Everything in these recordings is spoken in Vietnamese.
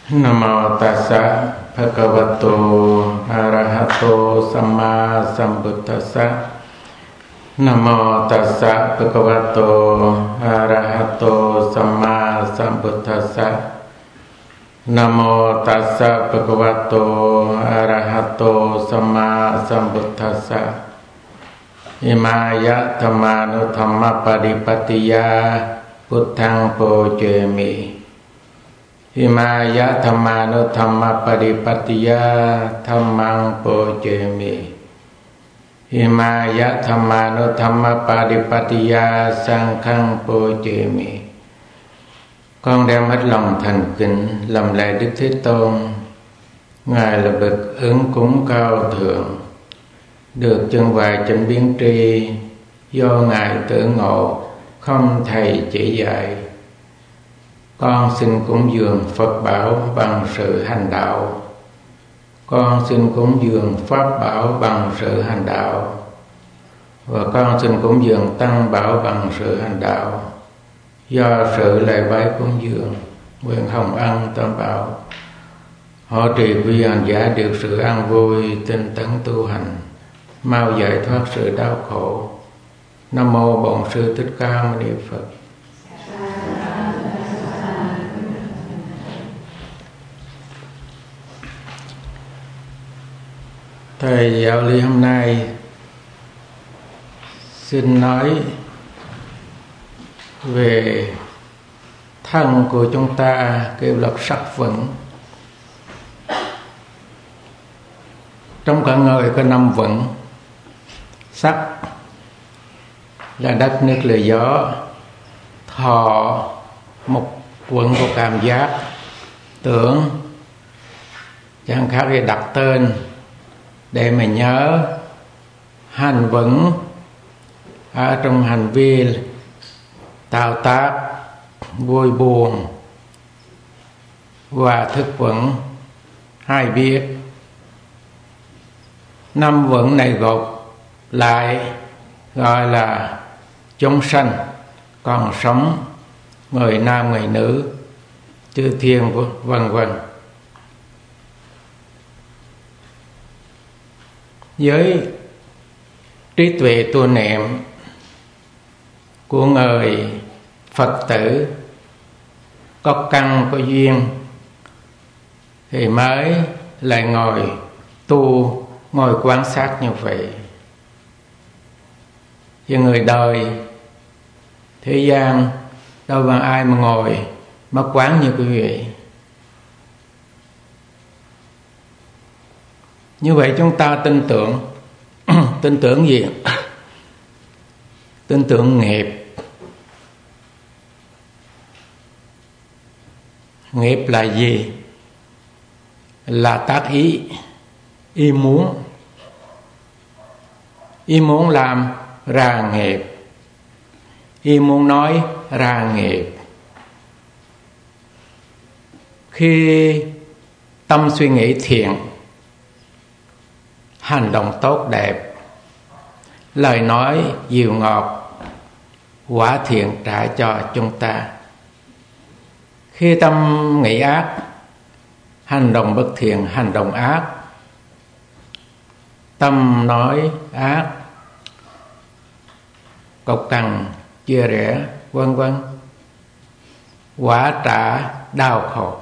Namo tassa bhagavato arahato samma sambuddhassa. Namo tassa bhagavato arahato samma sambuddhassa. Namo tassa bhagavato arahato samma sambuddhassa. Imaya dhammanu dhamma padipatiya buddhaṃ pojemi. Imaya dhammanu dhamma padipatiya dhammaṃ pojemi. Imaya dhammanu dhamma padipatiya saṅghaṃ pojemi. Con đem hết lòng thành kính lầm lạy Đức Thế Tôn. Ngài là bậc ứng cúng cao thượng, được chân vài chánh biến tri, do Ngài tự ngộ không thầy chỉ dạy. Con xin cúng dường Phật bảo bằng sự hành đạo. Con xin cúng dường Pháp bảo bằng sự hành đạo. Và con xin cúng dường Tăng bảo bằng sự hành đạo. Do sự lạy bái cúng dường, nguyện hồng ân tam bảo hộ trì vi hành giả được sự an vui, tinh tấn tu hành, mau giải thoát sự đau khổ. Nam mô Bổn Sư Thích Ca Mâu Ni Phật. Thầy giáo lý hôm nay xin nói về thân của chúng ta kêu là sắc vững. Trong cả người có 5 vững. Sắc là đất nước lửa gió, thọ một vững của cảm giác, tưởng chẳng khác gì đặt tên để mà nhớ. Hành vững ở trong hành vi tạo tác vui buồn. Và thức vững hay biết. 5 vững này gộp lại gọi là chúng sanh còn sống, người nam người nữ, chư thiên vân vân. Với trí tuệ tu niệm của người Phật tử có căn có duyên thì mới lại ngồi tu, ngồi quan sát như vậy. Chứ người đời thế gian đâu mà ai mà ngồi mà quán như quý vị. Như vậy chúng ta tin tưởng tin tưởng gì? Tin tưởng nghiệp. Nghiệp là gì? Là tác ý, ý muốn. Ý muốn làm ra nghiệp, ý muốn nói ra nghiệp. Khi tâm suy nghĩ thiện, hành động tốt đẹp, lời nói dịu ngọt, quả thiện trả cho chúng ta. Khi tâm nghĩ ác, hành động bất thiện, hành động ác, tâm nói ác, cộc cằn, chia rẽ, vân vân, quả trả đau khổ.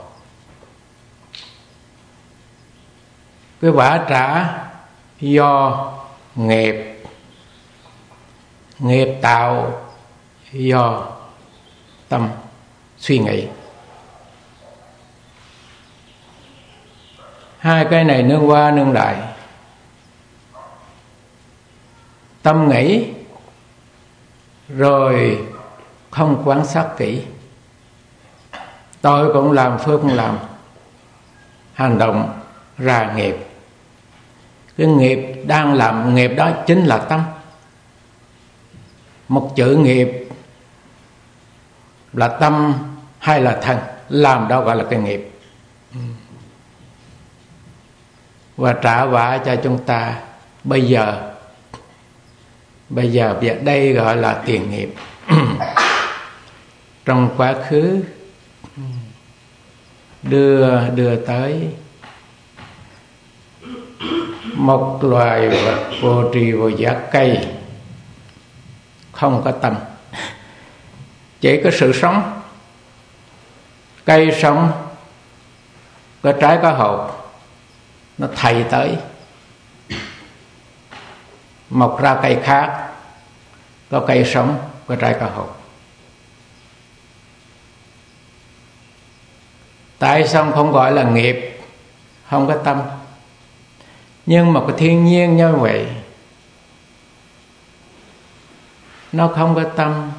Cái quả trả do nghiệp, nghiệp tạo do tâm suy nghĩ. Hai cái này nương qua nương lại. Tâm nghĩ rồi không quan sát kỹ. Tôi cũng làm, Phước cũng làm, hành động ra nghiệp. Cái nghiệp đang làm nghiệp đó chính là tâm. Một chữ nghiệp là tâm hay là thân, làm đó gọi là cái nghiệp. Và trả quả cho chúng ta bây giờ đây gọi là tiền nghiệp. Trong quá khứ đưa tới một loài vật vô tri vô giác, cây không có tâm, chỉ có sự sống. Cây sống, có trái có hột, nó thầy tới mọc ra cây khác, có cây sống, có trái có hột. Tại sao không gọi là nghiệp, không có tâm? Nhưng mà cái thiên nhiên như vậy, nó không có tâm.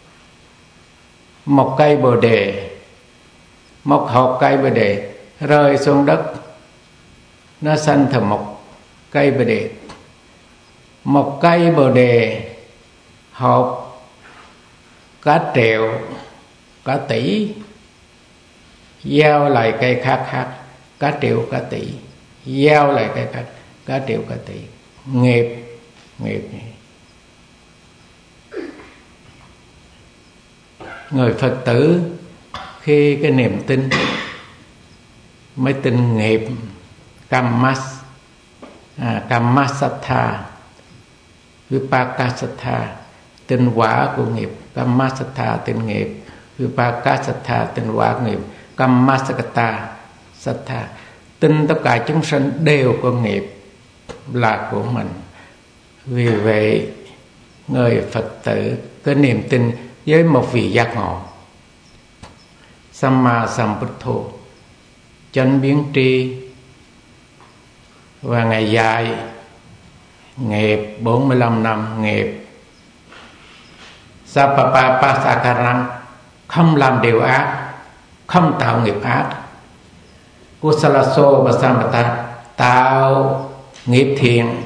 Một cây bồ đề, một hột cây bồ đề rơi xuống đất, nó sanh thành một cây bồ đề. Một cây bồ đề hột cả triệu, cả tỷ, gieo lại cây khác cả triệu cả tỷ, gieo lại cây khác cả triệu cả tỷ. Nghiệp này. Người Phật tử khi cái niềm tin mới tin nghiệp Kammasattha, Vipakasattha tin quả của nghiệp, Kammasattha tin nghiệp, Vipakasattha tin quả nghiệp, Kammasakata Sattha tin tất cả chúng sanh đều có nghiệp là của mình. Vì vậy người Phật tử có niềm tin với một vị giác ngộ, Samma Sambuddho, chánh biến tri, và Ngài dạy nghiệp 45 năm nghiệp Sappapapasakaram, không làm điều ác, không tạo nghiệp ác. Kusalaso Basamata, tạo nghiệp thiện.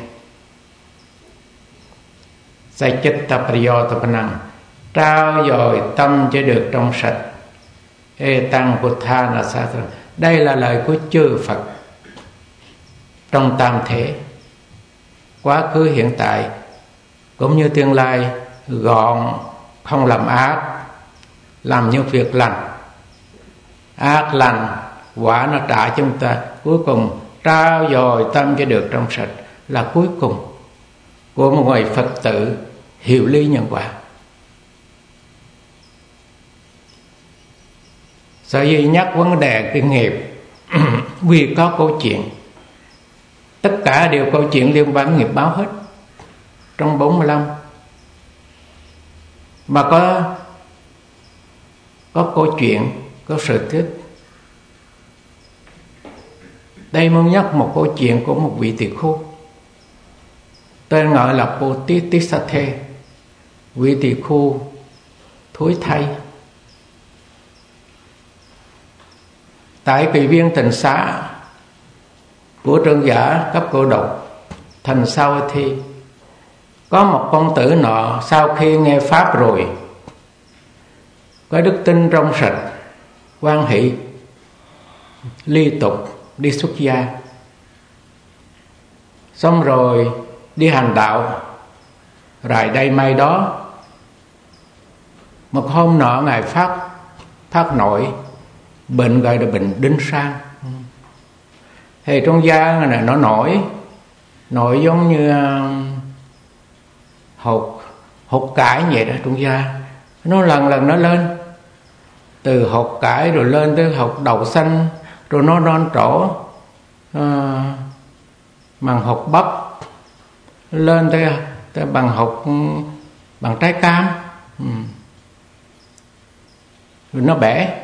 Sachitta Priyotapanam, trao dồi tâm cho được trong sạch. Etang Buddha Nasatra, đây là lời của chư Phật trong tam thể, quá khứ hiện tại cũng như tương lai, gọn, không làm ác, làm những việc lành. Ác lành quả nó trả chúng ta, cuối cùng trao dồi tâm cho được trong sạch là cuối cùng của một người Phật tử hiểu lý nhân quả. Sở dĩ nhắc vấn đề cái nghiệp vì có câu chuyện, tất cả đều câu chuyện liên quan nghiệp báo hết trong 45, mà có câu chuyện, có sự tích. Đây muốn nhắc một câu chuyện của một vị tỳ khưu tên gọi là Bodhisattva, vị tỳ khưu thối thay. Tại kỳ viên tịnh xá của Trương Giả cấp cô độc thành sau thi, có một công tử nọ sau khi nghe pháp rồi có đức tin trong sạch, hoan hỷ liên tục đi xuất gia, xong rồi đi hành đạo. Rồi đây may đó, một hôm nọ ngài phát nổi bệnh, gọi là bệnh đinh sang. Thì trong da này nó nổi giống như hột cải vậy đó trong da. Nó lần nó lên, từ hột cải rồi lên tới hột đậu xanh, rồi nó non trổ bằng hột bắp, lên tới bằng trái cam, rồi nó bẻ.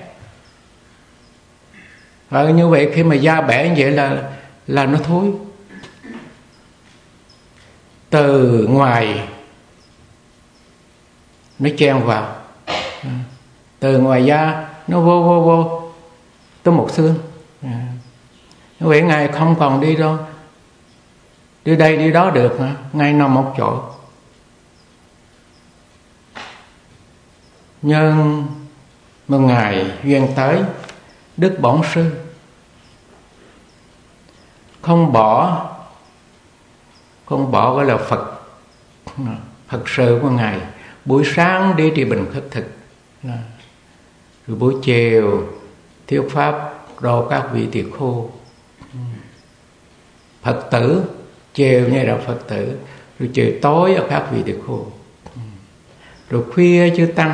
Và như vậy khi mà da bẻ như vậy là nó thối. Từ ngoài nó chen vào, từ ngoài da nó vô tới một xương. Như vậy Ngài không còn đi đâu, đi đây đi đó được, ngay nằm một chỗ. Nhưng một ngày duyên tới, Đức Bổn Sư không bỏ gọi là Phật sự của Ngài. Buổi sáng đi trì bình khất thực, rồi buổi chiều thuyết pháp độ các vị tỳ khưu. Phật tử chiều như là Phật tử, rồi chiều tối ở các vị tỳ khưu, rồi khuya chư tăng,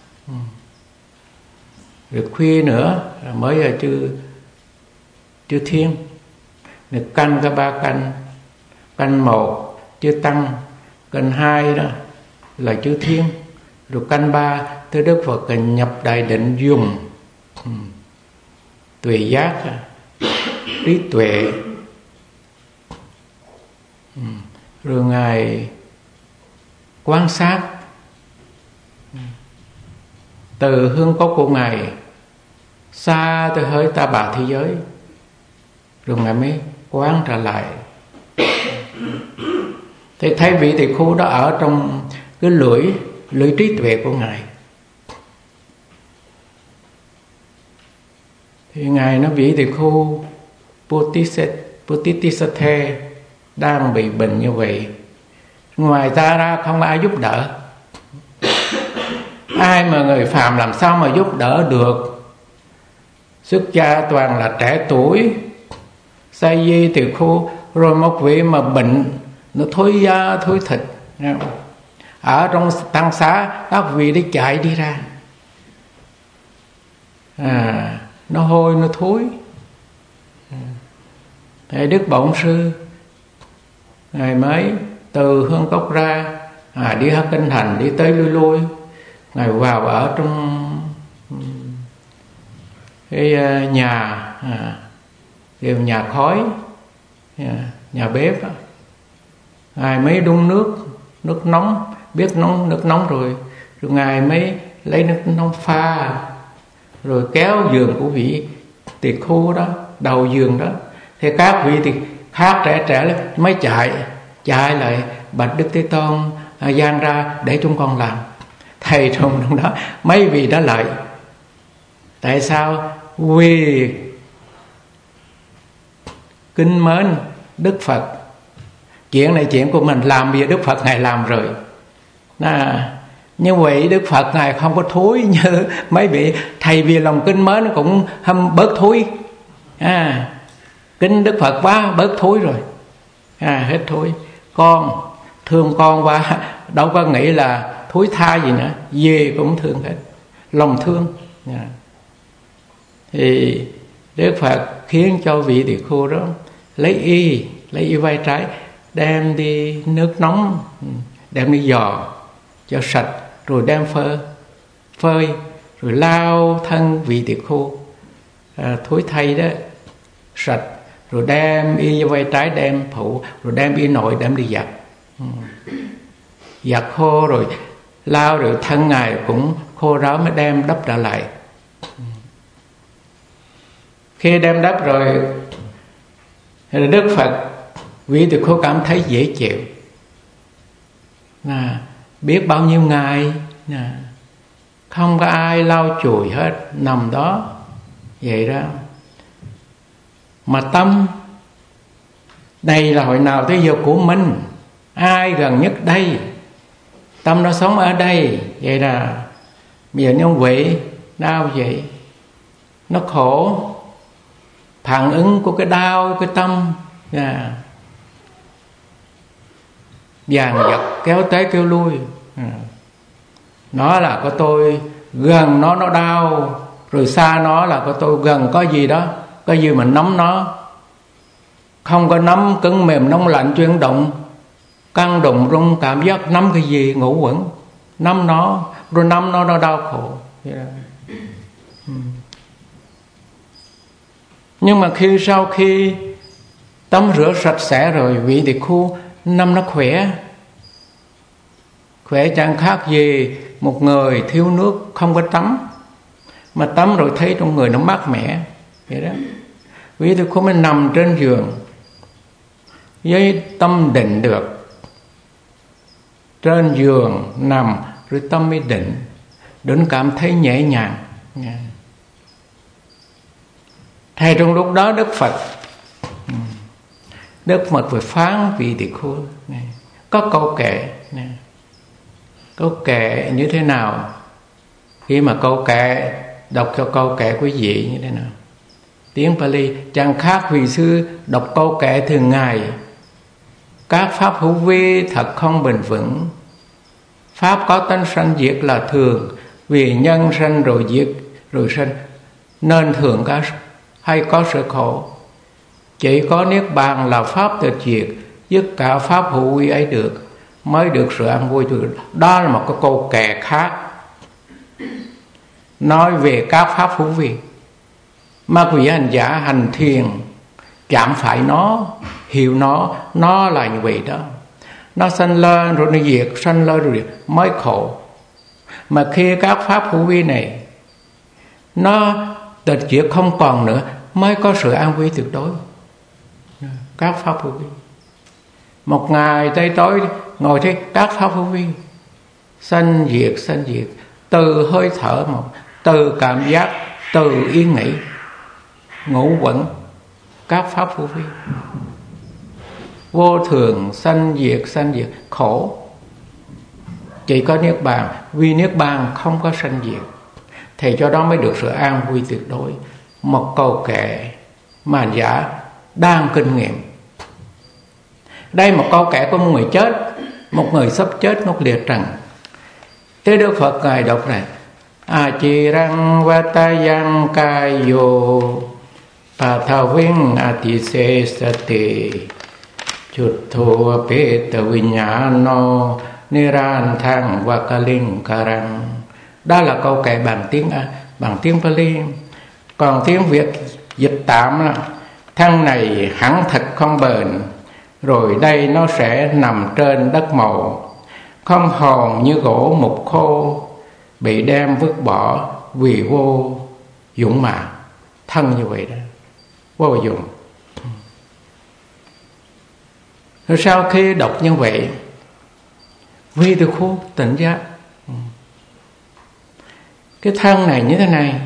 rồi khuya nữa mới là chư thiên. Được canh có 3 canh. Canh 1 chư tăng, canh 2 đó là chư thiên, rồi canh 3 tới Đức Phật cần nhập đại định dùng tuệ giác, trí tuệ, rồi Ngài quan sát từ hương cốc của Ngài xa tới hơi ta bà thế giới, rồi Ngài mới quán trở lại. Thì thấy vị tỳ khưu đó ở trong cái lưỡi trí tuệ của Ngài. Thì Ngài nói vị tỳ khưu Putisathe đang bị bệnh như vậy, ngoài ta ra không ai giúp đỡ. Ai mà người phàm làm sao mà giúp đỡ được? Xuất gia toàn là trẻ tuổi, sa di tỳ khưu, rồi một vị mà bệnh, nó thối da thối thịt. Ở trong tăng xá các vị đi chạy đi ra, nó hôi nó thối. Thầy Đức Bổn Sư Ngài mới từ hương cốc ra, đi hết kinh thành, đi tới lui. Ngài vào ở trong cái nhà, đều nhà khói, nhà bếp. Ngài mới đun nước nóng, biết nước nóng rồi Ngài mới lấy nước nóng pha, rồi kéo giường của vị tỳ khưu đó, đầu giường đó. Thì các vị thì khác trẻ mới chạy lại bạch Đức Thế Tôn, giang ra để chúng con làm. Thầy trong đó mấy vị đó lại. Tại sao? Vì kính mến Đức Phật. Chuyện này chuyện của mình làm, vì Đức Phật Ngài làm rồi. Như vậy Đức Phật Ngài không có thối như mấy vị. Thầy vì lòng kính mến cũng bớt thối. Kính Đức Phật quá bớt thối rồi, hết thối. Con thương con quá, đâu có nghĩ là thối tha gì nữa, gì cũng thương hết, lòng thương. Thì Đức Phật khiến cho vị tỳ khưu đó lấy y vai trái, đem đi nước nóng, đem đi giò cho sạch, rồi đem phơi, rồi lau thân vị tỳ khưu thối thay đó sạch, rồi đem y vai trái đem phụ, rồi đem y nội đem đi giặt khô, rồi lau, rồi thân Ngài cũng khô ráo mới đem đắp trở lại. Khi đem đắp rồi Đức Phật, vị tỳ khưu cảm thấy dễ chịu. Biết bao nhiêu ngày không có ai lau chùi hết, nằm đó vậy đó. Mà tâm đây là hồi nào tới giờ của mình, ai gần nhất đây, tâm nó sống ở đây. Vậy là bây giờ như vậy đau vậy, nó khổ, phản ứng của cái đau cái tâm dàn vật kéo tới kéo lui. Nó là có tôi gần nó đau, rồi xa nó là có tôi gần có gì đó, có gì mà nắm nó. Không có nắm cứng mềm nóng lạnh chuyển động, căng đụng rung, cảm giác nắm cái gì ngủ quẩn, nắm nó, rồi nắm nó đau khổ. Nhưng mà sau khi tắm rửa sạch sẽ rồi, vị tỳ khưu nắm nó khỏe chẳng khác gì một người thiếu nước không có tắm, mà tắm rồi thấy trong người nó mát mẻ vậy đó. Vị tỳ khưu mới nằm trên giường với tâm định được. Trên giường nằm rồi tâm mới định cảm thấy nhẹ nhàng. Thầy trong lúc đó Đức Phật phải phán vị tỳ khưu này, có câu kệ như thế nào? Khi mà câu kệ, đọc cho câu kệ quý vị như thế nào? tiếng Pali chẳng khác vị sư đọc câu kệ thường ngày. Các pháp hữu vi thật không bền vững. Pháp có tánh sanh diệt là thường, vì nhân sanh rồi diệt rồi sanh, nên thường hay có sự khổ. Chỉ có niết bàn là pháp tịch diệt, dứt cả pháp hữu vi ấy được, mới được sự an vui. Đó là một cái câu kệ khác, nói về các pháp hữu vi. Mà quý hành giả hành thiền chạm phải nó, hiểu nó là như vậy đó. Nó sanh lên rồi nó diệt, sanh lên rồi diệt, mới khổ. Mà khi các pháp hữu vi này nó tịch diệt không còn nữa, mới có sự an vui tuyệt đối. Các pháp hữu vi, một ngày tây tối ngồi thấy các pháp hữu vi sanh diệt, từ hơi thở một, từ cảm giác, từ ý nghĩ, ngũ quẩn, các pháp hữu vi vô thường, sanh diệt, khổ. Chỉ có niết bàn, vì niết bàn không có sanh diệt, thì cho đó mới được sự an vui tuyệt đối. Một câu kệ mà hành giả đang kinh nghiệm. Đây một câu kệ của một người chết, một người sắp chết ngốc liệt trần. Thế Đức Phật Ngài đọc này: Achirang vatayang kayo pathaving atisesate chuttho peta vinyano nirantang vakaling karang. Đó là câu kệ bằng tiếng Pali. Còn tiếng Việt dịch tạm là: thân này hẳn thật không bền, rồi đây nó sẽ nằm trên đất màu, không hồn như gỗ mục khô, bị đem vứt bỏ vì vô dụng mà. Thân như vậy đó, vô dụng. Rồi sau khi đọc như vậy, Vi Tỳ Khưu tỉnh giác. Cái thân này như thế này,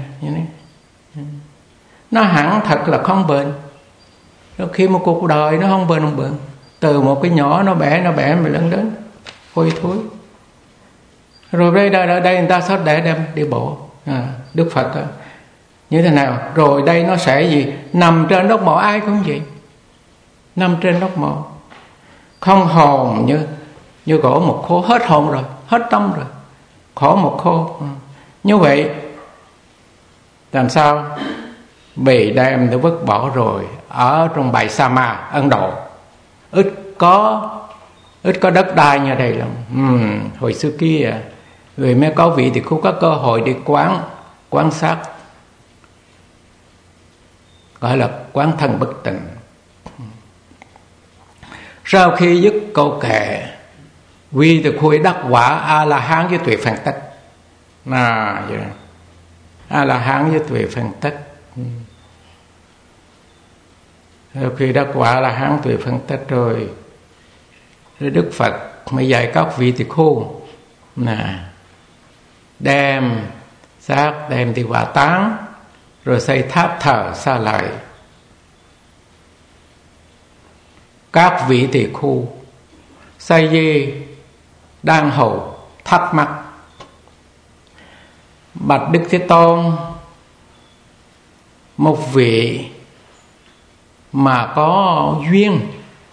nó hẳn thật là không bền. Rồi khi một cuộc đời nó không bền, từ một cái nhỏ nó bẻ mà lớn hôi thối. Rồi đây người ta sẽ để đem đi bộ. Đức Phật đó, như thế nào? Rồi đây nó sẽ gì? Nằm trên đất mộ, ai cũng vậy. Nằm trên đất mộ, không hồn như gỗ mục khô, hết hồn rồi, hết tâm rồi, khổ mục khô. Như vậy làm sao? Bị đem để vứt bỏ rồi ở trong bãi Sa Ma Ấn Độ. Ít có đất đai như đây lắm. Hồi xưa kia người mới có vị thì không có cơ hội để quan sát, gọi là quán thân bất tịnh. Sau khi dứt câu kệ, Vi Tỳ Khưu đắc quả A La Hán với tuệ phạn tất. A La Hán với tuệ phạn tất. Sau khi đắc quả A La Hán tuệ phạn tất rồi, Đức Phật mới dạy các vị tỳ khưu đem xác, đem đi hỏa táng, rồi xây tháp thờ xa lại. Các vị tỳ khưu xây di đang hầu thắc mắc: bạch Đức Thế Tôn, một vị mà có duyên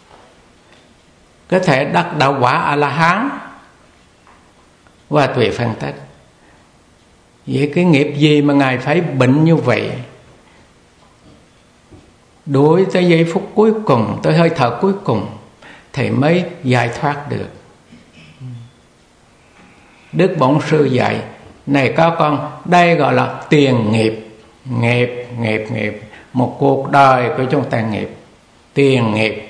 có thể đắc đạo quả A La Hán và tuệ phạn tất, vậy cái nghiệp gì mà ngài phải bệnh như vậy? Đối tới giây phút cuối cùng, tới hơi thở cuối cùng thì mới giải thoát được. Đức Bổn Sư dạy: này các con, đây gọi là tiền nghiệp, một cuộc đời của chúng ta nghiệp, tiền nghiệp.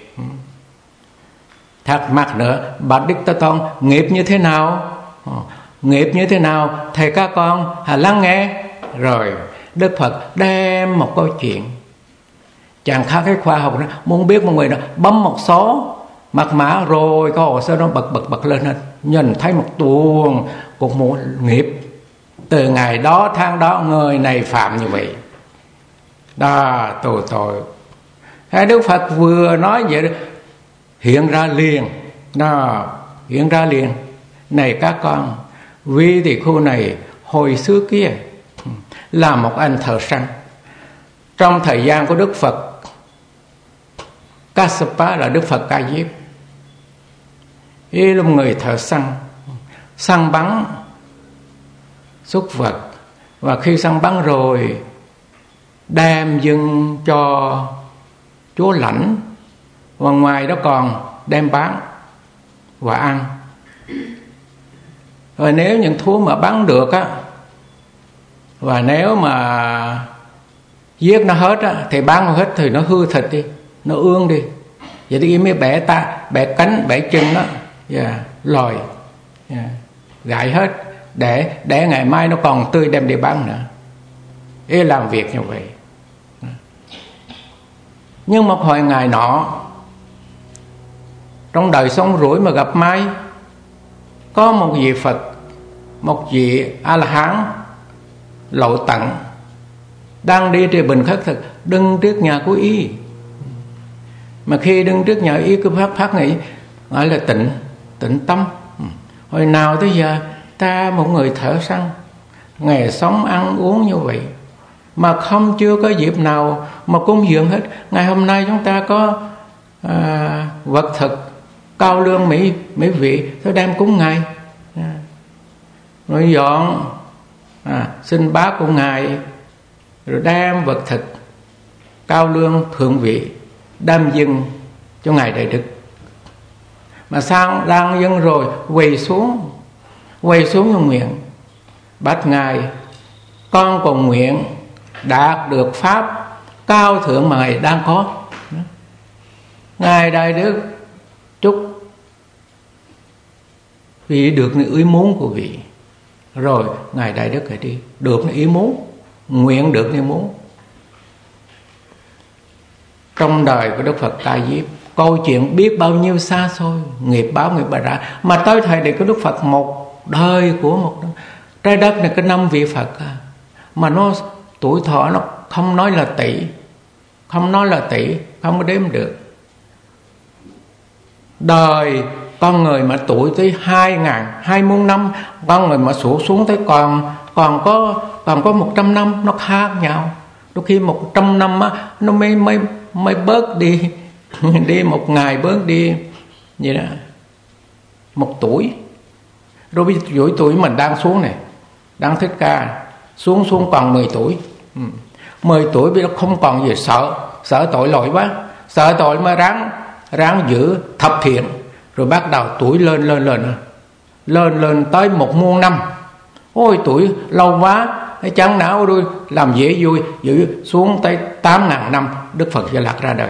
Thắc mắc nữa: bạch Đức Thế Tôn, nghiệp như thế nào? Nghiệp như thế nào? Thầy các con lắng nghe. Rồi Đức Phật đem một câu chuyện, chẳng khác cái khoa học đó, muốn biết một người đó bấm một số mật mã rồi có hồ sơ nó bật lên hết, nhìn thấy một tuồng cục mũ nghiệp, từ ngày đó tháng đó người này phạm như vậy đó, tội. Đức Phật vừa nói vậy đó, hiện ra liền. Này các con, Vi Tỳ Khưu này hồi xưa kia là một anh thợ săn, Trong thời gian của Đức Phật Kassapa là Đức Phật Ca Diếp, y là một người thợ săn bắn súc vật, và khi săn bắn rồi đem dâng cho chúa lãnh, và ngoài đó còn đem bán và ăn. Rồi nếu những thú mà bắn được á, và nếu mà giết nó hết á, thì bán hết thì nó hư thịt đi, nó ương đi, vậy thì mới bẻ cánh bẻ chân đó, lòi, gãy hết, để ngày mai nó còn tươi đem đi bán nữa. Ý làm việc như vậy. Nhưng một hồi ngày nọ, trong đời sống rủi mà gặp may, có một vị Phật, một vị A-la-hán Lậu Tận đang đi trên bình khất thực, đứng trước nhà của y. Mà khi đứng trước nhà y cứ phát nghĩ, gọi là tịnh tâm. Hồi nào tới giờ ta một người thợ săn, ngày sống ăn uống như vậy, mà chưa có dịp nào mà cúng dường hết. Ngày hôm nay chúng ta có vật thực cao lương mỹ vị, tôi đem cúng Ngài, rồi dọn xin bác của Ngài, rồi đem vật thực cao lương thượng vị đem dâng cho Ngài Đại Đức. Mà sao đang dâng rồi quỳ xuống trong nguyện, bạch Ngài, con cầu nguyện đạt được pháp cao thượng mà Ngài đang có. Ngài Đại Đức chúc vì được những ý muốn của vị, rồi Ngài Đại Đức phải đi, được những ý muốn, nguyện được như muốn. Trong đời của Đức Phật Ca Diếp, câu chuyện biết bao nhiêu xa xôi, nghiệp báo nghiệp bà ra, mà tới thời điểm của Đức Phật, một đời của một trái đất này có 5 vị Phật, mà nó tuổi thọ nó không nói là tỷ, không có đếm được. Đời con người mà tuổi tới 20 năm, con người mà xuống tới còn có 100 năm, nó khác nhau. Đôi khi 100 năm á, nó mới bớt đi đi một ngày bớt đi vậy đó, 1 tuổi. Rồi bây giờ tuổi mình đang xuống này, đang Thích Ca xuống còn 10 tuổi. 10 tuổi bây giờ không còn gì sợ tội lỗi quá, sợ tội mà ráng giữ thập thiện. Rồi bắt đầu tuổi lên tới 1.000.000 năm. Ôi tuổi lâu quá, chẳng não rồi làm dễ vui, giữ xuống tới 8.000 năm Đức Phật Di Lặc ra đời.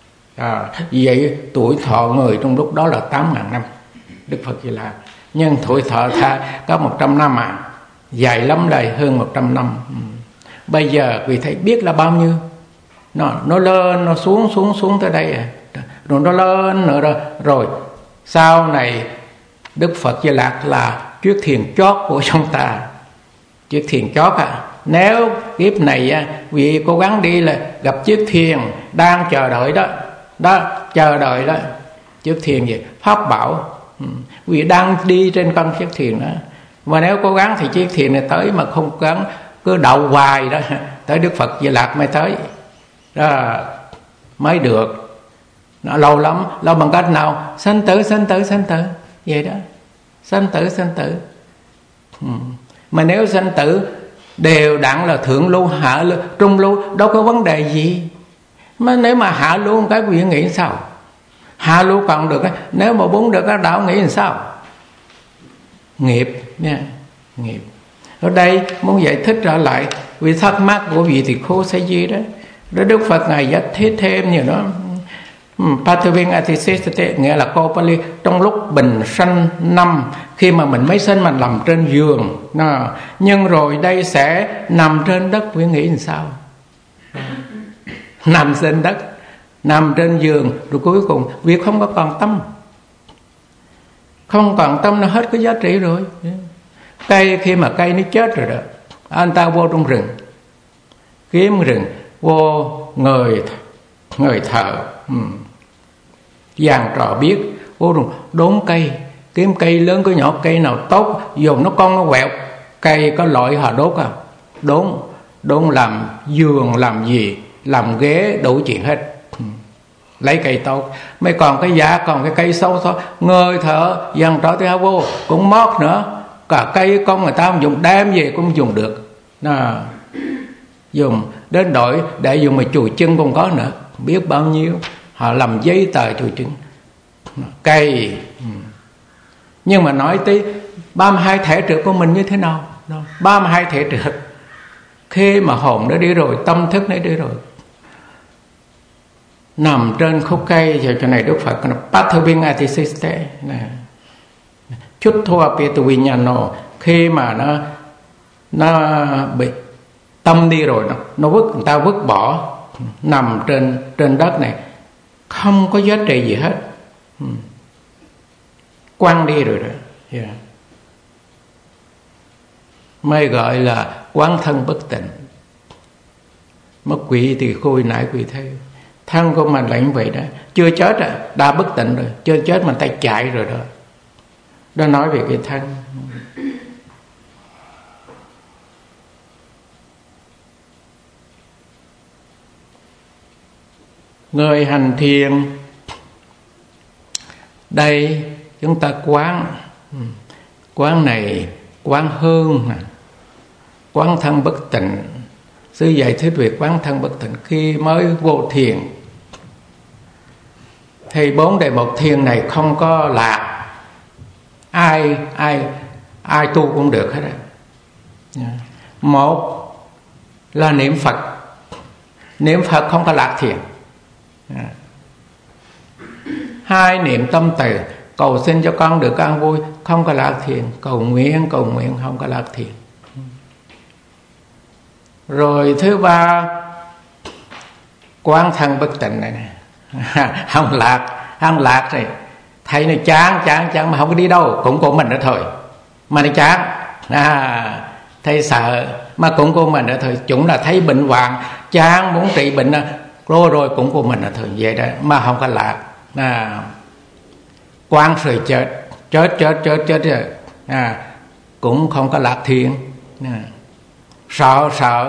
Vậy tuổi thọ người trong lúc đó là 8.000 năm Đức Phật Di Lặc. Nhưng tuổi thọ có 100 năm dài lắm đây, hơn 100 năm. Bây giờ vì thấy biết là bao nhiêu, nó lên nó xuống tới đây, rồi nó lên nữa rồi sau này Đức Phật Di Lặc là chiếc thuyền chót của chúng ta, chiếc thuyền chót Nếu kiếp này vì cố gắng đi là gặp chiếc thuyền đang chờ đợi đó, chiếc thuyền gì pháp bảo, vì đang đi trên con chiếc thuyền đó. Mà nếu cố gắng thì chiếc thuyền này tới, mà không cố gắng cứ đậu hoài đó, tới Đức Phật Di Lặc mới tới đó, mới được. Nó lâu lắm, lâu bằng cách nào? Sanh tử vậy đó, sanh tử. Mà nếu sanh tử đều đặn là thượng lưu, hạ lưu, trung lưu, đâu có vấn đề gì. Mà nếu mà hạ lưu một cái quý vị nghĩ sao? Hạ lưu còn được, nếu mà bốn được các đạo nghĩ làm sao? Nghiệp nha, nghiệp. Ở đây muốn giải thích trở lại vì thắc mắc của vị tỳ khưu Sa Di đó. Rồi Đức Phật Ngài giải thích thêm như đó. Patavin Atisesate nghĩa là câu Pali, trong lúc bình sanh năm, khi mà mình mới sinh mình nằm trên giường, nhưng rồi đây sẽ nằm trên đất, quý nghĩ làm sao? Nằm trên đất, nằm trên giường, rồi cuối cùng việc không có còn tâm, không còn tâm, nó hết cái giá trị rồi. Cây khi mà cây nó chết rồi đó, anh ta vô trong rừng, kiếm rừng, vô người thợ dàn trò biết, vô rừng đốn cây, kiếm cây lớn có nhỏ, cây nào tốt dùng nó con nó quẹo, cây có loại họ đốt đốn làm giường làm gì, làm ghế, đủ chuyện hết. Lấy cây tốt. Mới còn cái giá, còn cái cây xấu xấu, ngơi thở dần trở theo vô cũng mót nữa. Cả cây con người ta không dùng, đem về cũng dùng được. Dùng đến đổi để dùng mà chùi chân cũng có nữa, biết bao nhiêu. Họ làm giấy tờ chùi chân cây. Nhưng mà nói tới 32 thể trượt của mình như thế nào? 32 thể trượt, khi mà hồn nó đi rồi, tâm thức nó đi rồi, nằm trên khúc cây. Giờ chỗ này Đức Phật nói Pathaving Atisiste, chút thua Pitu Vinyano, khi mà nó bị tâm đi rồi, nó vứt, người ta vứt bỏ, nằm trên đất này, không có giá trị gì hết, quăng đi rồi đó. Yeah. Mới gọi là quán thân bất tịnh. Mất quỷ thì khôi nại quỷ thế. Thân của mình là như vậy đó. Chưa chết à, đã bất tịnh rồi. Chưa chết mình ta chạy rồi đó. Đó nói về cái thân. Người hành thiền, đây chúng ta quán này, quán hương, quán thân bất tịnh. Sư giải thích về quán thân bất tịnh. Khi mới vô thiền thì 4 đề mục thiền này không có lạc. Ai tu cũng được hết. Một là niệm Phật. Niệm Phật không có lạc thiền. 2 niệm tâm từ, cầu xin cho con được an vui, không có lạc thiền. Cầu nguyện không có lạc thiền. Rồi thứ 3, quán thân bất tịnh này. Không lạc rồi. Thầy này chán mà không có đi đâu, cũng của mình đó thôi. Mà nó chán, thầy sợ mà cũng của mình đó thôi. Chúng là thấy bệnh hoạn, chán muốn trị bệnh rồi cũng của mình đó thôi. Vậy đó, mà không có lạc. Quán rồi chết rồi. Cũng không có lạc thiền. Sợ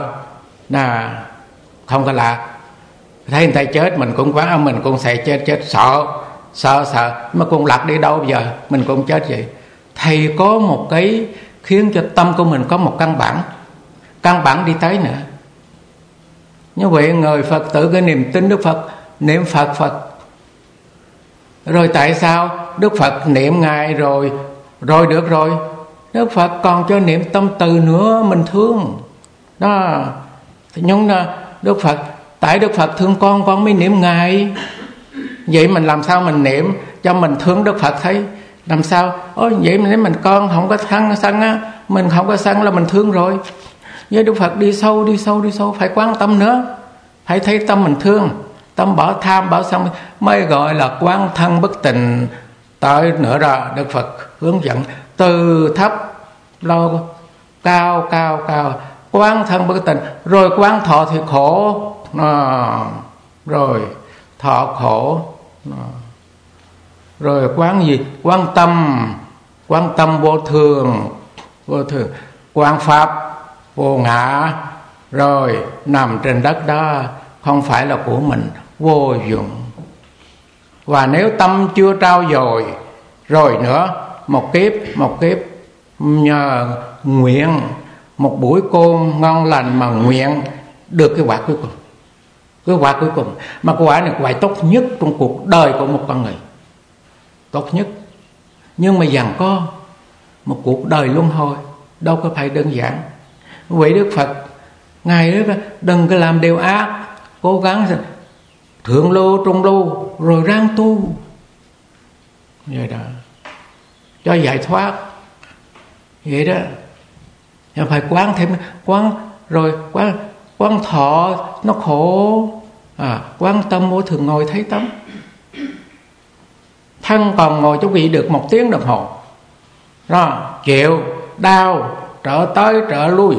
không có lạc. Thấy người ta chết mình cũng quán, mình cũng sẽ chết. Sợ mà cũng lạc đi đâu giờ, mình cũng chết vậy. Thầy có một cái khiến cho tâm của mình có một căn bản đi tới nữa. Như vậy người Phật tử cái niềm tin Đức Phật, niệm Phật. Rồi tại sao Đức Phật niệm Ngài rồi được rồi, Đức Phật còn cho niệm tâm từ nữa, mình thương đó. Nhưng Đức Phật, tại Đức Phật thương con mới niệm Ngài. Vậy mình làm sao mình niệm cho mình thương Đức Phật thấy? Làm sao? Vậy nếu mình con không có sân á, mình không có sân là mình thương rồi. Với Đức Phật đi sâu, phải quan tâm nữa, phải thấy tâm mình thương, tâm bỏ tham bỏ sân, mới gọi là quán thân bất tịnh. Tới nữa rồi Đức Phật hướng dẫn từ thấp lâu cao, quán thân bất tịnh. Rồi quán thọ thì khổ, rồi thọ khổ. Rồi quán gì? Quán tâm vô thường, quán pháp vô ngã. Rồi nằm trên đất đó, không phải là của mình, vô dụng. Và nếu tâm chưa trao dồi rồi nữa, một kiếp nhờ nguyện, một buổi cơm ngon lành mà nguyện được cái quả cuối cùng. Cái quả cuối cùng, mà cái quả này quả tốt nhất trong cuộc đời của một con người, tốt nhất. Nhưng mà dần có một cuộc đời luân hồi, đâu có phải đơn giản. Vậy Đức Phật Ngài đó, đừng có làm điều ác, cố gắng thượng lưu, trung lưu, rồi ráng tu vậy đó, cho giải thoát. Vậy đó, phải quán thêm, quán thọ nó khổ, quán tâm vô thường, ngồi thấy tâm. Thân còn ngồi chuẩn bị được 1 tiếng đồng hồ đó, chịu đau trở tới trở lui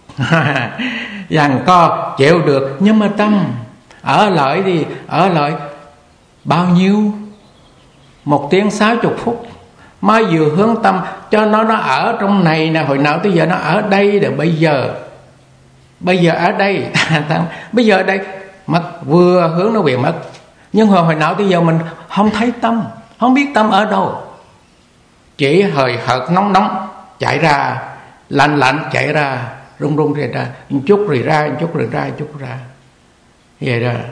dằn co chịu được. Nhưng mà tâm ở lại bao nhiêu? 1 tiếng 60 phút mới vừa hướng tâm cho nó ở trong này nè. Hồi nào tới giờ nó ở đây rồi, bây giờ ở đây bây giờ ở đây mất, vừa hướng nó biến mất. Nhưng hồi nào tới giờ mình không thấy tâm, không biết tâm ở đâu, chỉ hời hợt nóng nóng chạy ra, lạnh lạnh chạy ra, rung rung chạy ra, một chút rồi ra, một chút rồi ra, một chút ra, vậy đó.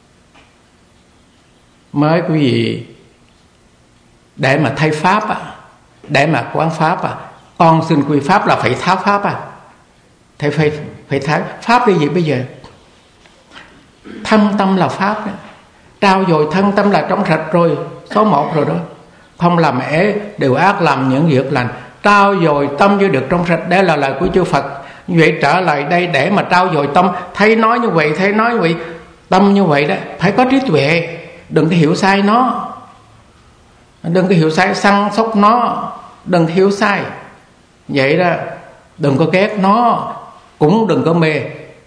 Mới quý vị để mà thay pháp để mà quán pháp con xin quy pháp là phải tháo pháp thầy phải tháo pháp đi gì bây giờ? Thân tâm là pháp đó. Trao dồi thân tâm là trong sạch rồi, số 1 rồi đó. Không làm ế điều ác, làm những việc lành, trao dồi tâm như được trong sạch. Đây là lời của chư Phật. Như vậy trở lại đây để mà trao dồi tâm, thấy nói như vậy, thấy nói như vậy, tâm như vậy đó, phải có trí tuệ. Đừng có hiểu sai nó, đừng có hiểu sai săn sóc nó, đừng hiểu sai vậy đó. Đừng có ghét nó, cũng đừng có mê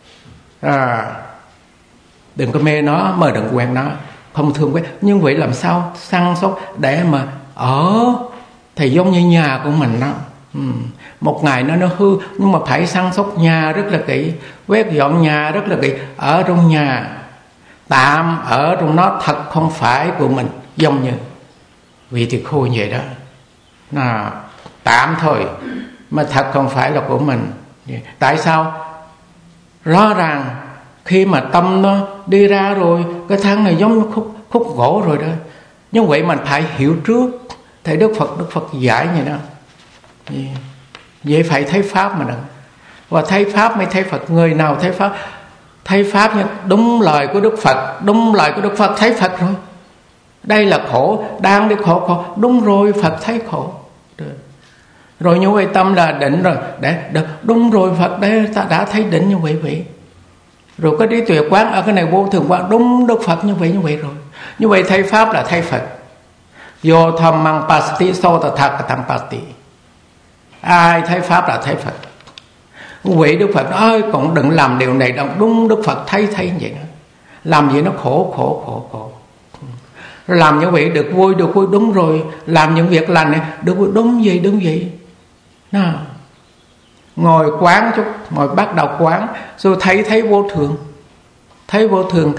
đừng có mê nó, mà đừng quen nó, không thương quen. Nhưng vậy làm sao săn sóc để mà thì giống như nhà của mình đó. Một ngày nó hư, nhưng mà phải săn sóc nhà rất là kỹ, quét dọn nhà rất là kỹ. Ở trong nhà tạm ở trong nó thật không phải của mình, giống như vị thì khô vậy đó, tạm thôi mà thật không phải là của mình. Tại sao? Rõ ràng khi mà tâm nó đi ra rồi, cái thân này giống như khúc gỗ rồi đó. Nhưng vậy mình phải hiểu trước. Thầy Đức Phật giải vậy đó. Vậy phải thấy pháp mà đừng. Và thấy pháp mới thấy Phật. Người nào thấy pháp, thấy pháp nha, đúng lời của Đức Phật, đúng lời của Đức Phật thấy Phật rồi. Đây là khổ, đang đi khổ, đúng rồi, Phật thấy khổ. Rồi như vậy tâm là định rồi, để được đúng rồi, Phật đây ta đã thấy định như vậy. Rồi có trí tuệ quán ở cái này vô thường quán, đúng Đức Phật như vậy rồi. Như vậy thấy pháp là thấy Phật. Vô tham mang pasti so ta thạc tham pasti. Ai thấy pháp là thấy Phật. Vậy Đức Phật ơi, còn đừng làm điều này đâu, đúng Đức Phật thấy vậy đó. Làm gì nó khổ. Làm như vậy được vui, đúng rồi. Làm những việc lành này được vui, đúng vậy. Nào, ngồi quán chút, ngồi bắt đầu quán, rồi thấy vô thường. Thấy vô thường.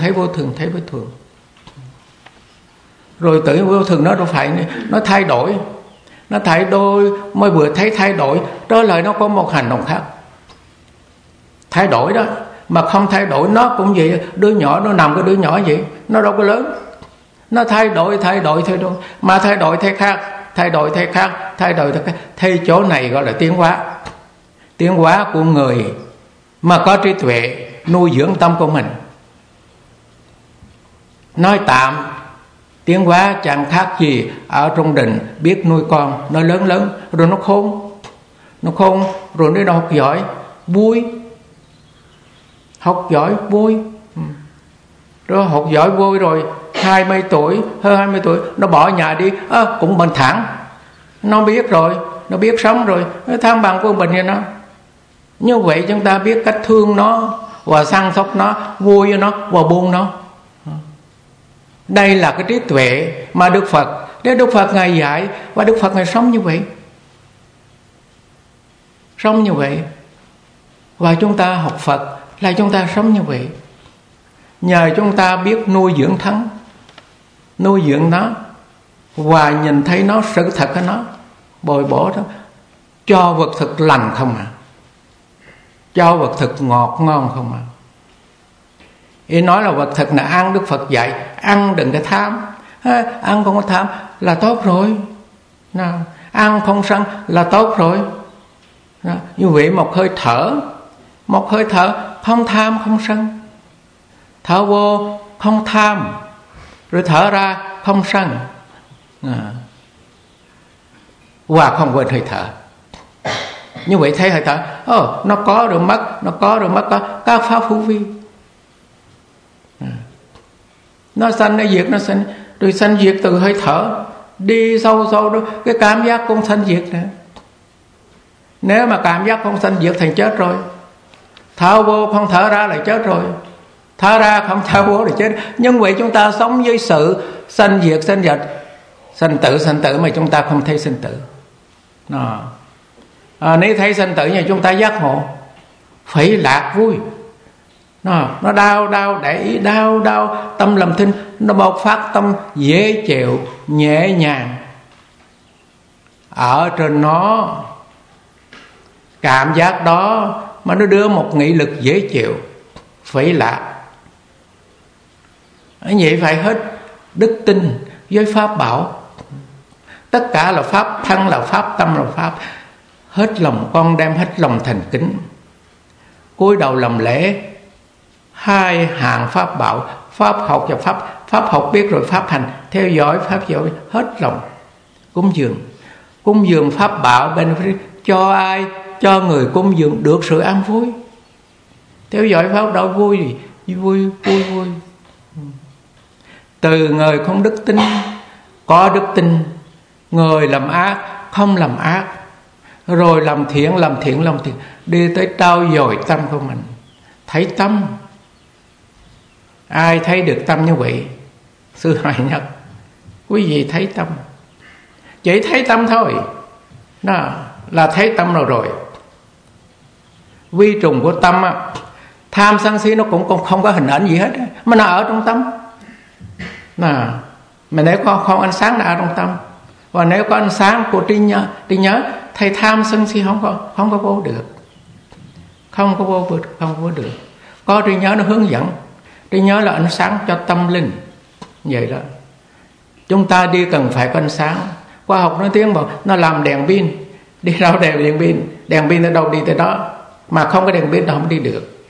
Rồi tự vô thường nó đâu phải, nó thay đổi. Nó thay đổi, mới vừa thấy thay đổi, đó là nó có một hành động khác. Thay đổi đó, mà không thay đổi nó cũng vậy. Đứa nhỏ nó nằm cái đứa nhỏ vậy, nó đâu có lớn. Nó thay đổi. Mà thay đổi thay khác. Thay chỗ này gọi là tiến hóa. Tiến hóa của người mà có trí tuệ nuôi dưỡng tâm của mình. Nói tạm, tiến hóa chẳng khác gì ở trong đình biết nuôi con, nó lớn rồi nó khôn, rồi nó học giỏi, vui. Rồi học giỏi vui rồi 20 tuổi, hơn 20 tuổi nó bỏ nhà đi, cũng bình thản. Nó biết rồi, nó biết sống rồi, nó tham bằng của mình như nó. Như vậy chúng ta biết cách thương nó và săn sóc nó, vui với nó và buông nó. Đây là cái trí tuệ mà Đức Phật Ngài dạy, và Đức Phật Ngài sống như vậy. Và chúng ta học Phật là chúng ta sống như vậy. Nhờ chúng ta biết nuôi dưỡng thân, nuôi dưỡng nó và nhìn thấy nó sự thật của nó, bồi bổ đó, cho vật thực lành không cho vật thực ngọt ngon không Ý nói là vật thực là ăn, Đức Phật dạy ăn đừng có tham. Ăn không có tham là tốt rồi. Ăn không sân là tốt rồi. Như vậy một hơi thở không tham không sân. Thở vô không tham, rồi thở ra không sân, và không quên hơi thở. Như vậy thấy hơi thở, nó có rồi mất, các pháp hữu vi. Nó sanh nó diệt, nó sanh rồi sanh diệt từ hơi thở. Đi sâu đó, cái cảm giác cũng sanh diệt nữa. Nếu mà cảm giác không sanh diệt thành chết rồi. Thở vô không thở ra là chết rồi. Thở ra không thở vô là chết. Nhưng vậy chúng ta sống với sự sanh diệt, sanh tử mà chúng ta không thấy sinh tử. Nếu thấy sinh tử như chúng ta giác ngộ, phẩy lạc vui. Nó đau để ý, đau tâm làm thinh, nó bộc phát tâm dễ chịu, nhẹ nhàng. Ở trên nó cảm giác đó mà nó đưa một nghị lực dễ chịu, phỉ lạ. Vậy phải hết đức tin với pháp bảo. Tất cả là pháp thân, là pháp tâm, là pháp. Hết lòng con đem hết lòng thành kính, cúi đầu làm lễ. Hai hàng pháp bảo, pháp học và pháp học biết rồi pháp hành, theo dõi pháp dõi, hết lòng cúng dường pháp bảo bên cho ai? Cho người cúng dường được sự an vui. Theo dõi pháp đó vui gì? Vui. Từ người không đức tin có đức tin, người làm ác không làm ác, rồi làm thiện, đi tới trao dồi tâm của mình. Thấy tâm. Ai thấy được tâm như vậy? Sư Hoài Nhất, quý vị thấy tâm, chỉ thấy tâm thôi, đó là thấy tâm rồi. Vi trùng của tâm á, tham sân si nó cũng không có hình ảnh gì hết, mà nó ở trong tâm. Mà nếu có không ánh sáng là ở trong tâm, và nếu có ánh sáng của trí nhớ thì tham sân si không có vô được, không có vô được. Có trí nhớ nó hướng dẫn, trí nhớ là ánh sáng cho tâm linh. Vậy đó, chúng ta đi cần phải có ánh sáng. Khoa học nói tiếng bảo nó làm đèn pin, đi đâu đèn pin tới đâu đi tới đó, mà không có đèn pin nó không đi được.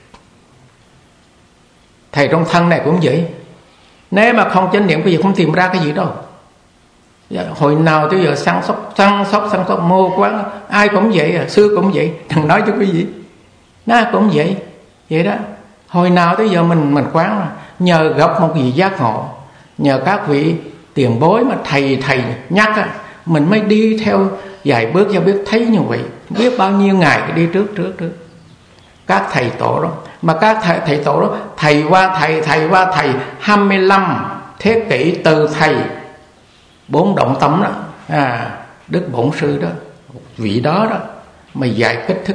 Thầy trong thân này cũng vậy, nếu mà không chánh niệm cái gì không tìm ra cái gì đâu. Hồi nào tới giờ săn sóc mô quán, ai cũng vậy à, xưa cũng vậy, đừng nói cho quý vị, nó cũng vậy đó. Hồi nào tới giờ mình quán, nhờ gặp một gì giác ngộ, nhờ các vị tiền bối mà thầy nhắc á, mình mới đi theo vài bước cho biết thấy như vậy. Biết bao nhiêu ngày đi trước các thầy tổ đó, mà các thầy tổ đó thầy qua thầy 25 thế kỷ, từ thầy Bốn Động Tâm đó, Đức Bổn Sư đó, vị đó mà dạy cách thức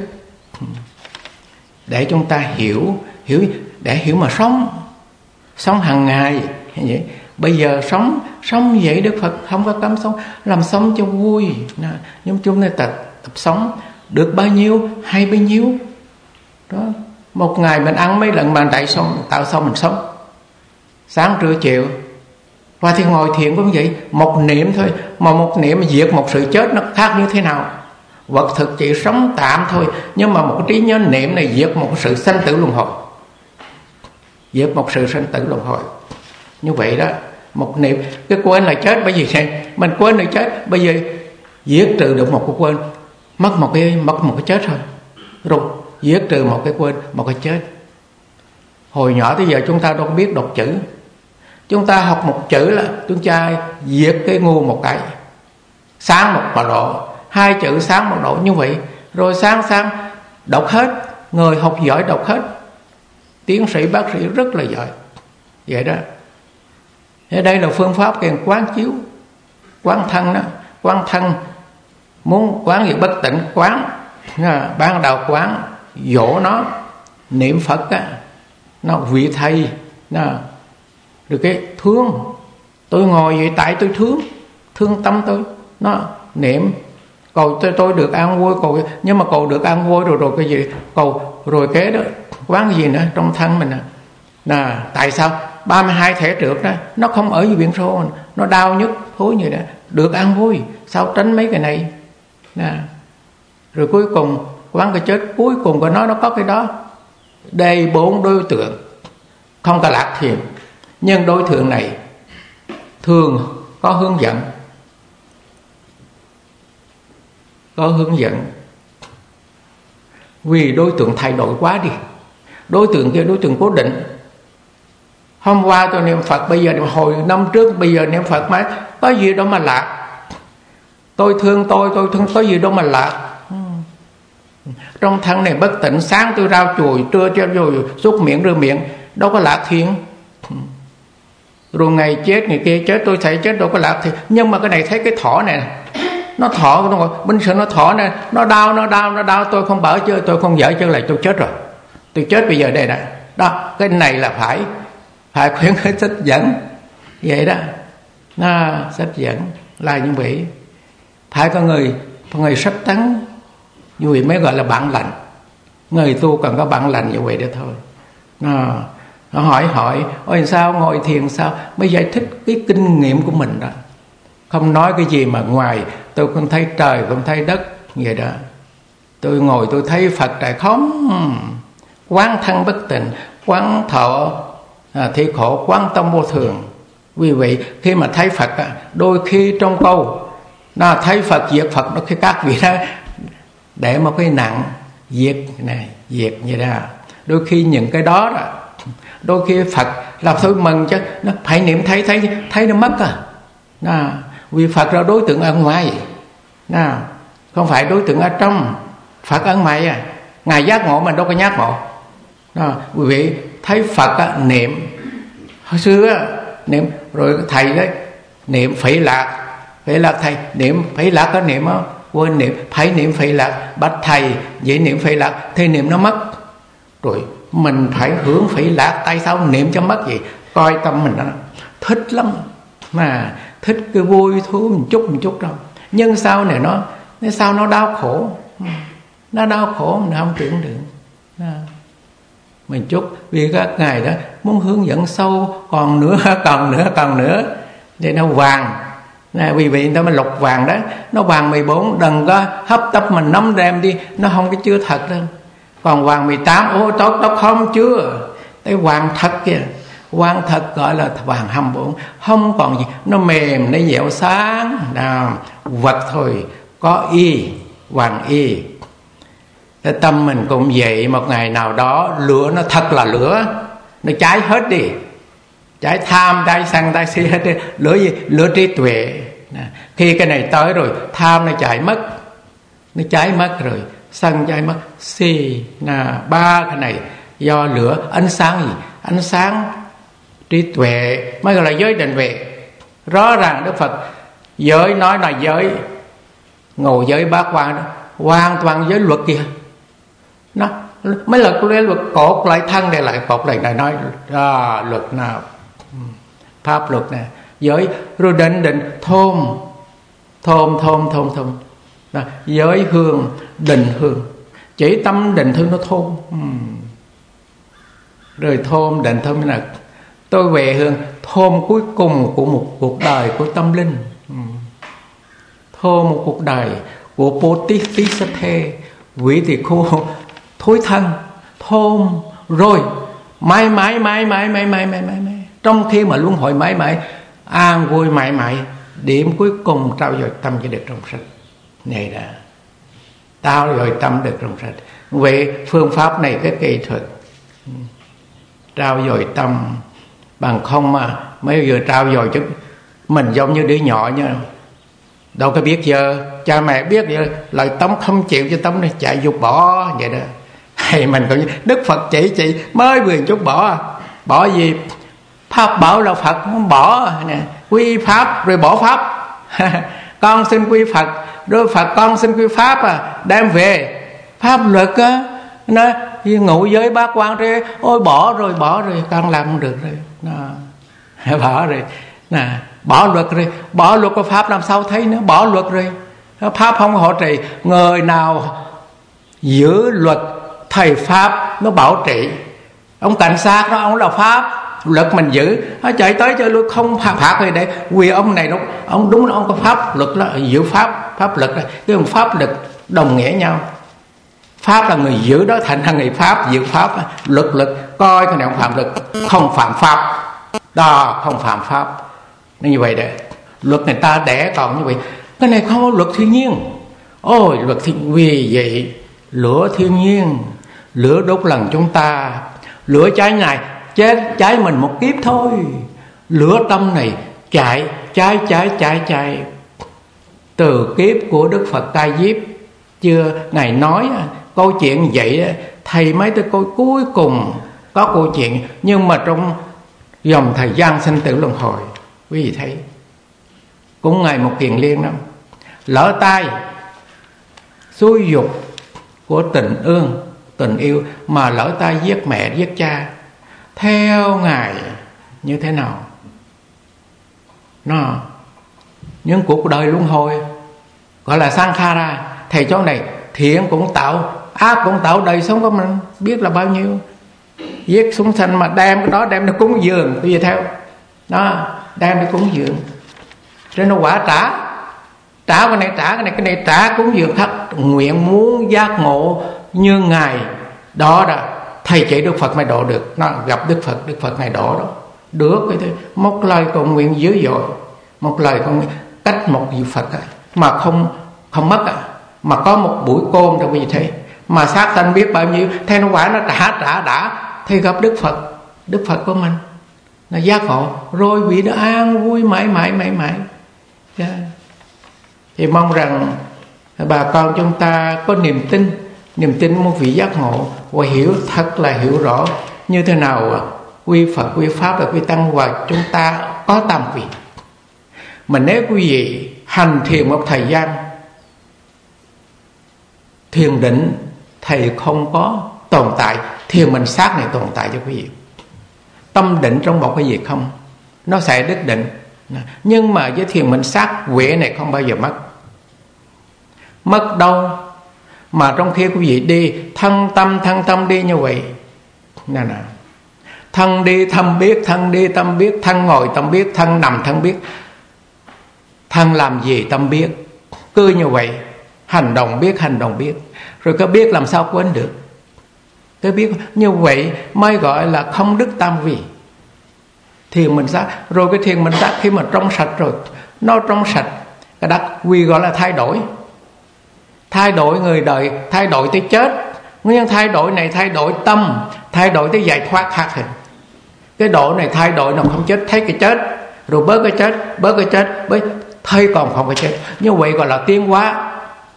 để chúng ta hiểu để hiểu mà sống hàng ngày vậy. Bây giờ sống vậy Đức Phật không có cấm sống, làm sống cho vui. Nhưng chúng ta tập sống được bao nhiêu hay bấy nhiêu đó. Một ngày mình ăn mấy lần mà tại sao mình sống sáng trưa chiều. Và thì ngồi thiền cũng vậy, một niệm thôi, mà một niệm diệt một sự chết nó khác như thế nào. Vật thực chỉ sống tạm thôi, nhưng mà một cái trí nhớ niệm này diệt một sự sanh tử luân hồi, diệt một sự sanh tử luân hồi. Như vậy đó, một niệm cái quên là chết, bởi vì mình quên là chết, bây giờ diệt trừ được một cái quên, mất một cái chết thôi, rồi diệt trừ một cái quên, một cái chết. Hồi nhỏ tới giờ chúng ta đâu có biết đọc chữ, chúng ta học một chữ là chúng ta diệt cái ngu một cái, sáng một độ, hai chữ sáng một độ như vậy, rồi sáng đọc hết. Người học giỏi đọc hết, tiến sĩ bác sĩ rất là giỏi vậy đó. Thế đây là phương pháp kèm quán chiếu, quán thân đó. Quán thân muốn quán gì bất tỉnh, quán ban đầu quán dỗ nó niệm Phật á, nó vị thầy được cái thương. Tôi ngồi vậy tại tôi thương tâm tôi, nó niệm cầu tôi được an vui, cầu, nhưng mà cầu được an vui rồi cái gì cầu rồi kế đó quán cái gì nữa trong thân mình tại sao 32 thể trượt đó nó không ở dưới biển số, nó đau nhức thối như đó, được an vui sao tránh mấy cái này rồi cuối cùng quán cái chết cuối cùng của nó có cái đó. Đây 4 đối tượng không có lạc thiền, nhưng đối tượng này thường có hướng dẫn, vì đối tượng thay đổi quá đi. Đối tượng kia đối tượng cố định. Hôm qua tôi niệm Phật, bây giờ hồi năm trước, bây giờ niệm Phật mà có gì đâu mà lạc. Tôi thương có gì đâu mà lạc. Trong thân này bất tịnh, sáng tôi rau chùi, trưa treo rồi xúc miệng rửa miệng, đâu có lạc thiền. Rồi ngày chết ngày kia chết, tôi thấy chết đâu có lạc thiền. Nhưng mà cái này thấy cái thỏ này nó thỏ, bình thường nó thỏ này, nó đau, tôi không bở chơi, tôi không dở chơi lại, tôi chết rồi. Tôi chết bây giờ đây nè, Đó, cái này là phải khuyến khích sách dẫn vậy đó. Sách dẫn là như vậy. Phải có người sách tấn, như vậy mới gọi là bản lành. Người tu cần có bản lành như vậy đó thôi. Nó hỏi ôi sao ngồi thiền sao, mới giải thích cái kinh nghiệm của mình đó. Không nói cái gì mà ngoài tôi không thấy trời, không thấy đất vậy đó. Tôi ngồi tôi thấy Phật Đại không, quán thân bất tịnh, quán thọ thì khổ, quán tâm vô thường. Vì vậy khi mà thấy Phật, đôi khi trong câu nó thấy Phật diệt Phật, nó khi các vị đó để một cái nặng diệt này, diệt như đó. Đôi khi những cái đó đó, đôi khi Phật làm thôi mừng chứ, nó phải niệm thấy nó mất vì Phật là đối tượng ở ngoài, không phải đối tượng ở trong. Phật ở ngoài Ngài giác ngộ mình đâu có giác ngộ. Quý vị thấy Phật niệm hồi xưa niệm rồi thầy đấy niệm Phỉ Lạc thầy niệm Phỉ Lạc có niệm không? Quên niệm, phải niệm Phỉ Lạc. Bạch thầy vậy niệm Phỉ Lạc thì niệm nó mất rồi, mình phải hướng Phỉ Lạc. Tại sao niệm cho mất vậy? Coi tâm mình nó thích lắm, mà thích cái vui thú một chút đâu. Nhưng sau này nó đau khổ, nó đau khổ mình không tưởng được. Mình chúc vì các ngài đó muốn hướng dẫn sâu còn nữa để nó vàng. Vì vậy người ta mới lục vàng đó, nó vàng 14, đừng có hấp tấp mình nắm đem đi, nó không có chưa thật đâu. Còn vàng 18 tốt không chưa, cái vàng thật kìa, vàng thật gọi là vàng 24, không còn gì, nó mềm, nó dẻo sáng, vật thôi, có y, vàng y. Cái tâm mình cũng vậy, một ngày nào đó lửa nó thật là lửa, nó cháy hết đi, cháy tham, cháy sân, cháy si hết đi. Lửa gì? Lửa trí tuệ. Khi cái này tới rồi, tham nó cháy mất rồi, sân cháy mất, si ba cái này do lửa. Ánh sáng gì? Ánh sáng trí tuệ mới gọi là giới định huệ. Rõ ràng Đức Phật giới nói là giới ngộ giới bát quan đó, hoàn toàn giới luật kìa. Nó mấy luật cột lại thân đây lại cột lại nói luật nào, pháp luật nè, giới rồi định thôn đó, giới hương định hương, chỉ tâm định hương nó thôn. Rồi thôn định thôn là tôi về hương thôn cuối cùng của một cuộc đời của tâm linh. Thôn một cuộc đời của Bodhisattva, vị tỳ khưu thối thân, thôn rồi mãi trong khi mà luân hồi mãi an vui mãi, điểm cuối cùng trao dồi tâm cho được trong sạch này đã, trao dồi tâm được trong sạch. Vậy phương pháp này cái kỹ thuật trao dồi tâm bằng không mà mấy vừa trao dồi chứ mình giống như đứa nhỏ nha, đâu có biết giờ cha mẹ biết vậy lời tấm không chịu cho tấm này chạy dục bỏ vậy đó. Hay mình cũng như Đức Phật chỉ mới vừa chút bỏ gì pháp bảo là Phật không bỏ nè, quy pháp rồi bỏ pháp con xin quy Phật rồi Phật con xin quy pháp đem về pháp luật nó ngụ giới bát quan rồi ôi bỏ rồi con làm không được rồi bỏ rồi bỏ luật của pháp làm sao thấy nữa, bỏ luật rồi pháp không hỗ trợ. Người nào giữ luật thầy pháp nó bảo trị, ông cảnh sát đó ông là pháp, luật mình giữ, nó chạy tới chơi luôn không phạt gì để vì ông này nó ông đúng là ông có pháp luật đó, giữ pháp luật đó. Cái pháp luật đồng nghĩa nhau, pháp là người giữ đó thành ra người pháp giữ pháp, luật coi cái này không phạm luật, không phạm pháp đó, không phạm pháp. Nên như vậy đấy, luật người ta đẻ còn như vậy. Cái này không có luật thiên nhiên. Ôi luật thiên, vì vậy lửa thiên nhiên, lửa đốt lần chúng ta, lửa cháy này cháy mình một kiếp thôi. Lửa tâm này cháy từ kiếp của Đức Phật Ca Diếp. Chưa Ngài nói câu chuyện vậy, thầy mấy tới coi cuối cùng có câu chuyện, nhưng mà trong dòng thời gian sinh tử luân hồi, quý vị thấy cũng ngày một kiền liên đó, lỡ tay xúi dục của tình yêu mà lỡ tay giết mẹ giết cha, theo Ngài như thế nào. Nó những cuộc đời luân hồi gọi là Sankhara. Thầy chỗ này thiện cũng tạo, ác cũng tạo, đời sống của mình biết là bao nhiêu. Giết chúng sanh mà đem cái đó đem đi cúng dường, cái gì theo đó, đem đi cúng dường, cho nên nó quả trả cái này, trả cái này trả cúng dường khác. Nguyện muốn giác ngộ như Ngài đó là thầy chỉ Đức Phật mới độ được. Nó gặp Đức Phật Ngài độ đó được cái thế. Một lời cầu nguyện dữ dội, một lời cầu nguyện cách một vị Phật mà không mất mà có một buổi côn trong cái gì thế mà sát sanh biết bao nhiêu, theo nó quả nó trả đã thì gặp Đức Phật của mình là giác ngộ rồi, vị nó an vui mãi mãi. Yeah. Thì mong rằng bà con chúng ta có niềm tin một vị giác ngộ và hiểu thật là hiểu rõ như thế nào quy Phật, quy Pháp và quy Tăng, và chúng ta có tam vị. Mà nếu quý vị hành thiền một thời gian, thiền định thầy không có tồn tại, thiền minh sát này tồn tại cho quý vị. Tâm định trong một cái gì không, nó sẽ đứt định. Nhưng mà với thiền minh sát, huệ này không bao giờ mất đâu. Mà trong khi quý vị đi thân tâm đi như vậy nè, thân đi tâm biết, thân đi tâm biết, thân ngồi tâm biết, thân nằm thân biết, thân làm gì tâm biết, cứ như vậy. Hành động biết, rồi cái biết làm sao quên được. Cái biết như vậy mới gọi là không đứt tam vị. Thiền minh sát, rồi cái thiền minh sát khi mà trong sạch rồi, nó trong sạch, cái đắc quy gọi là thay đổi người đời, thay đổi tới chết. Nhưng thay đổi này thay đổi tâm, thay đổi tới giải thoát khác hình. Cái độ này thay đổi nó không chết, thấy cái chết rồi bớt cái chết, thấy còn không cái chết. Như vậy gọi là tiến hóa.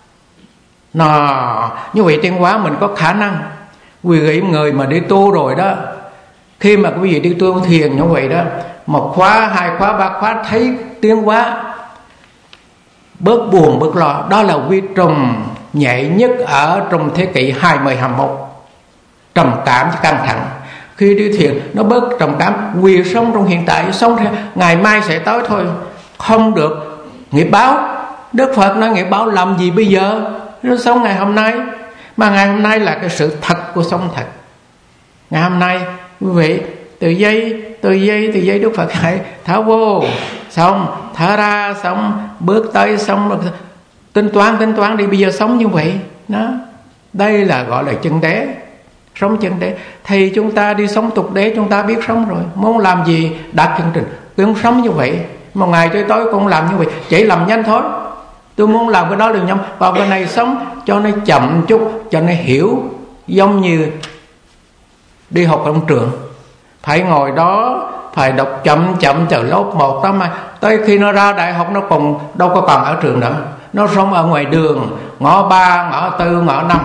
Như vậy tiến hóa mình có khả năng. Quý vị người mà đi tu rồi đó, khi mà quý vị đi tu thiền như vậy đó, một khóa, hai khóa, ba khóa thấy tiến hóa, bớt buồn bớt lo. Đó là quy trùng nhẹ nhất ở trong thế kỷ 20-21. Trầm cảm căng thẳng, khi đi thiền nó bớt trầm cảm. Quyền sống trong hiện tại, sống theo ngày mai sẽ tới thôi, không được nghiệp báo. Đức Phật nói nghiệp báo làm gì bây giờ, nó sống ngày hôm nay. Mà ngày hôm nay là cái sự thật của sống thật. Ngày hôm nay quý vị từ giây Đức Phật hãy thở vô xong, thở ra xong, bước tới xong, tính toán đi, bây giờ sống như vậy đó. Đây là gọi là chân đế, sống chân đế. Thì chúng ta đi sống tục đế, chúng ta biết sống rồi, muốn làm gì đạt chương trình cứ sống như vậy. Một ngày tới tối cũng làm như vậy, chỉ làm nhanh thôi. Tôi muốn làm cái đó được nhanh, vào cái này sống cho nó chậm chút, cho nó hiểu. Giống như đi học trong trường, phải ngồi đó, phải đọc chậm từ lớp 1 tới mai, tới khi nó ra đại học nó còn đâu có còn ở trường nữa. Nó sống ở ngoài đường, ngõ 3, ngõ 4, ngõ 5,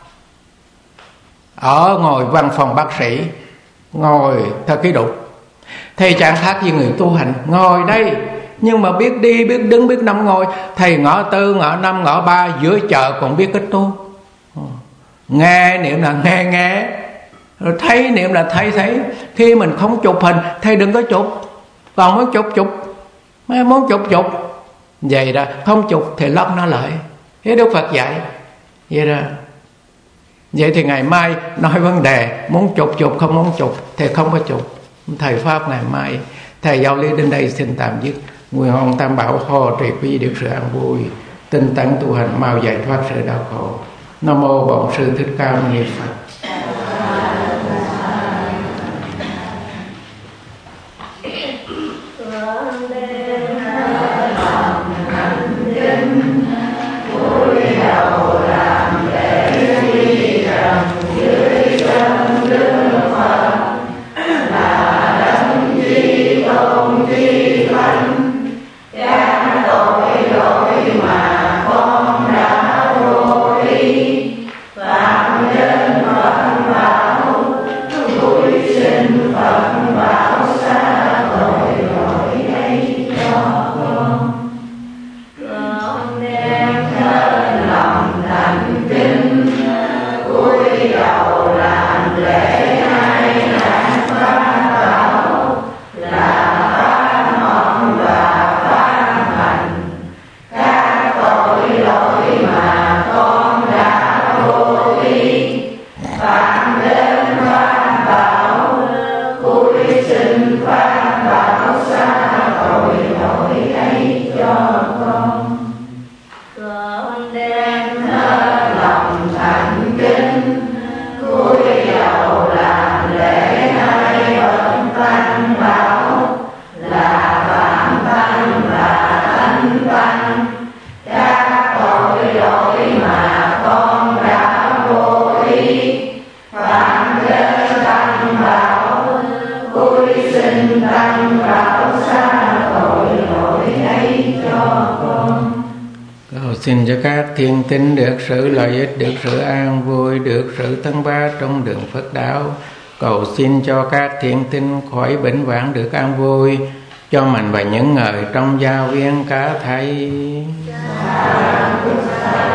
ở ngồi văn phòng bác sĩ, ngồi theo ký đục. Thì chẳng khác gì người tu hành, ngồi đây nhưng mà biết đi, biết đứng, biết nằm ngồi. Thầy ngõ 4, ngõ 5, ngõ 3 giữa chợ còn biết cách tu. Nghe niệm là nghe, rồi thấy niệm là thấy. Khi mình không chụp hình, thầy đừng có chụp. Còn muốn chụp, mới muốn chụp vậy đó, không chụp thì lấp nó lại. Thế Đức Phật dạy vậy đó. Vậy thì ngày mai nói vấn đề muốn chụp, không muốn chụp thì không có chụp. Thầy Pháp ngày mai, thầy Giáo Lý đến đây xin tạm dứt. Nguyện Hồng Tam Bảo hộ trì quý được sự an vui, tinh tấn tu hành mau giải thoát sự đau khổ. Nam mô Bổn Sư Thích Ca Mâu Ni Phật. xin phán bảo xa tội lỗi ấy cho con. Con đem hết lòng thành kính cúi đầu làm lễ hai bậc Tăng Bảo là Phạm Tăng và Thánh Tăng. Các tội lỗi mà con đã vô ý phạm đến Tăng Bảo, cúi xin Tăng Bảo xa tội lỗi ấy cho con. Cầu xin cho các thiên tín được sự lợi ích, được sự an vui, được sự tân ba trong đường Phật đạo. Cầu xin cho các thiên tín khỏi bệnh hoạn được an vui, cho mình và những người trong gia viên cả thầy.